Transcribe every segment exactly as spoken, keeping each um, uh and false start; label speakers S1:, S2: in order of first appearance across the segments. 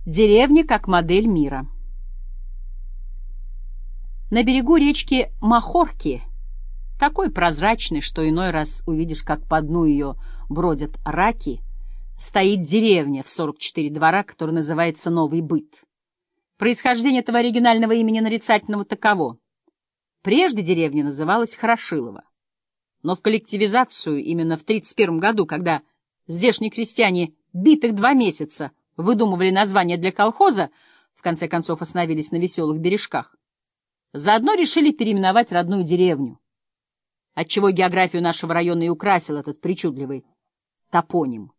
S1: Деревня как модель мира. На берегу речки Махорки, такой прозрачный, что иной раз увидишь, как по дну ее бродят раки, стоит деревня в сорок четыре двора, которая называется Новый Быт. Происхождение этого оригинального имени нарицательного таково. Прежде деревня называлась Хорошилово, но в коллективизацию именно в тридцать первом году, когда здешние крестьяне битых два месяца выдумывали название для колхоза, в конце концов остановились на Веселых Бережках, заодно решили переименовать родную деревню, отчего географию нашего района и украсил этот причудливый топоним.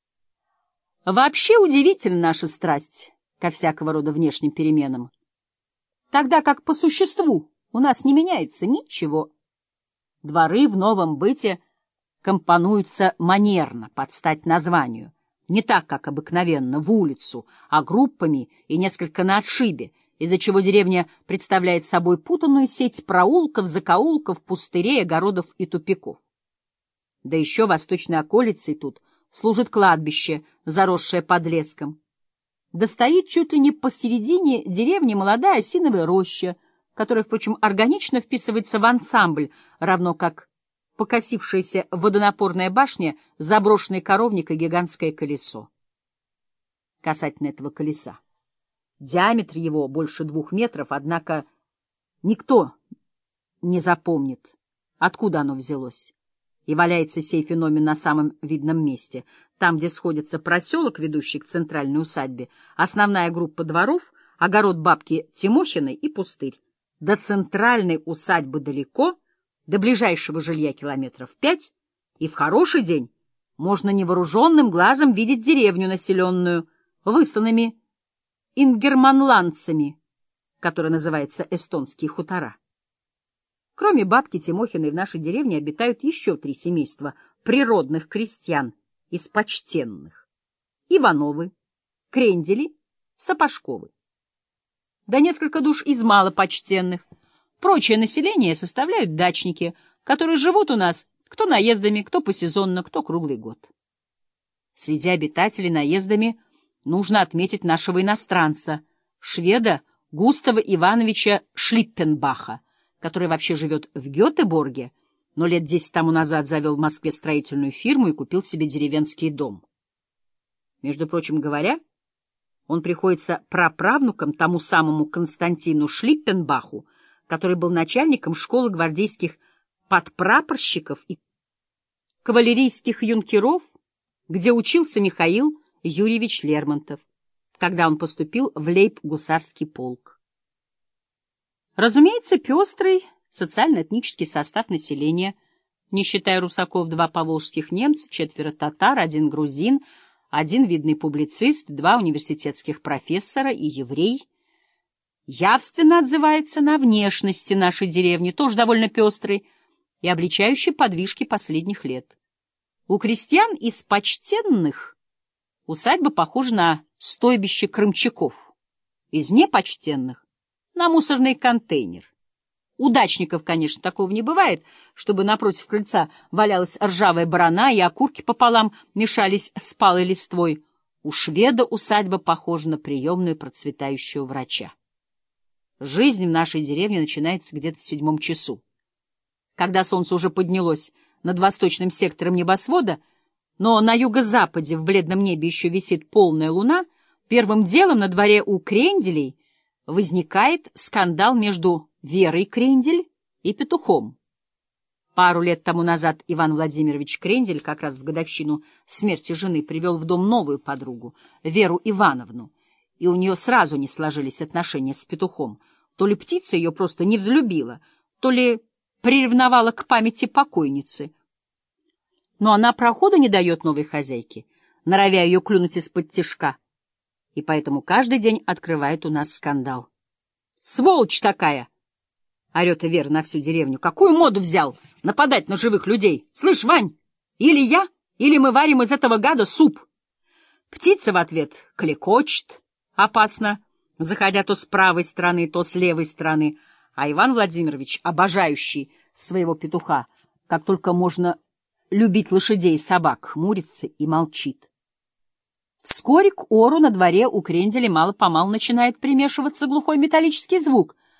S1: Вообще удивительна наша страсть ко всякого рода внешним переменам, тогда как по существу у нас не меняется ничего. Дворы в Новом Быте компонуются манерно, под стать названию, не так, как обыкновенно, в улицу, а группами и несколько на отшибе, из-за чего деревня представляет собой путанную сеть проулков, закоулков, пустырей, огородов и тупиков. Да еще восточной околицей тут служит кладбище, заросшее подлеском. Да стоит чуть ли не посередине деревни молодая осиновая роща, которая, впрочем, органично вписывается в ансамбль, равно как покосившаяся водонапорная башня, заброшенный коровник и гигантское колесо. Касательно этого колеса. Диаметр его больше двух метров, однако никто не запомнит, откуда оно взялось. И валяется сей феномен на самом видном месте, там, где сходится проселок, ведущий к центральной усадьбе, основная группа дворов, огород бабки Тимохиной и пустырь. До центральной усадьбы далеко, до ближайшего жилья километров пять, и в хороший день можно невооруженным глазом видеть деревню, населенную высланными ингерманландцами, которая называется Эстонские хутора. Кроме бабки Тимохиной в нашей деревне обитают еще три семейства природных крестьян из почтенных: Ивановы, Крендели, Сапожковы. Да несколько душ из малопочтенных. Прочее население составляют дачники, которые живут у нас кто наездами, кто посезонно, кто круглый год. Среди обитателей наездами нужно отметить нашего иностранца, шведа Густава Ивановича Шлиппенбаха, который вообще живет в Гетеборге, но лет десять тому назад завел в Москве строительную фирму и купил себе деревенский дом. Между прочим говоря, он приходится праправнуком тому самому Константину Шлиппенбаху, который был начальником школы гвардейских подпрапорщиков и кавалерийских юнкеров, где учился Михаил Юрьевич Лермонтов, когда он поступил в лейб-гусарский полк. Разумеется, пестрый социально-этнический состав населения, не считая русаков, два поволжских немца, четверо татар, один грузин, один видный публицист, два университетских профессора и еврей, явственно отзывается на внешности нашей деревни, тоже довольно пестрой и обличающей подвижки последних лет. У крестьян из почтенных усадьба похожа на стойбище крымчаков, из непочтенных — на мусорный контейнер. У дачников, конечно, такого не бывает, чтобы напротив крыльца валялась ржавая барана и окурки пополам мешались с палой листвой. У шведа усадьба похожа на приемную процветающего врача. Жизнь в нашей деревне начинается где-то в седьмом часу. Когда солнце уже поднялось над восточным сектором небосвода, но на юго-западе в бледном небе еще висит полная луна, первым делом на дворе у Кренделей возникает скандал между Верой Крендель и Петухом. Пару лет тому назад Иван Владимирович Крендель, как раз в годовщину смерти жены, привел в дом новую подругу, Веру Ивановну, и у нее сразу не сложились отношения с Петухом. То ли птица ее просто не взлюбила, то ли приревновала к памяти покойницы. Но она проходу не дает новой хозяйке, норовя ее клюнуть из-под тишка, и поэтому каждый день открывает у нас скандал. «Сволочь такая!» — орет Вера на всю деревню. «Какую моду взял нападать на живых людей? Слышь, Вань, или я, или мы варим из этого гада суп!» Птица в ответ клекочет опасно, заходя то с правой стороны, то с левой стороны, а Иван Владимирович, обожающий своего петуха, как только можно любить лошадей и собак, хмурится и молчит. Вскоре к ору на дворе у кренделя мало-помалу начинает примешиваться глухой металлический звук.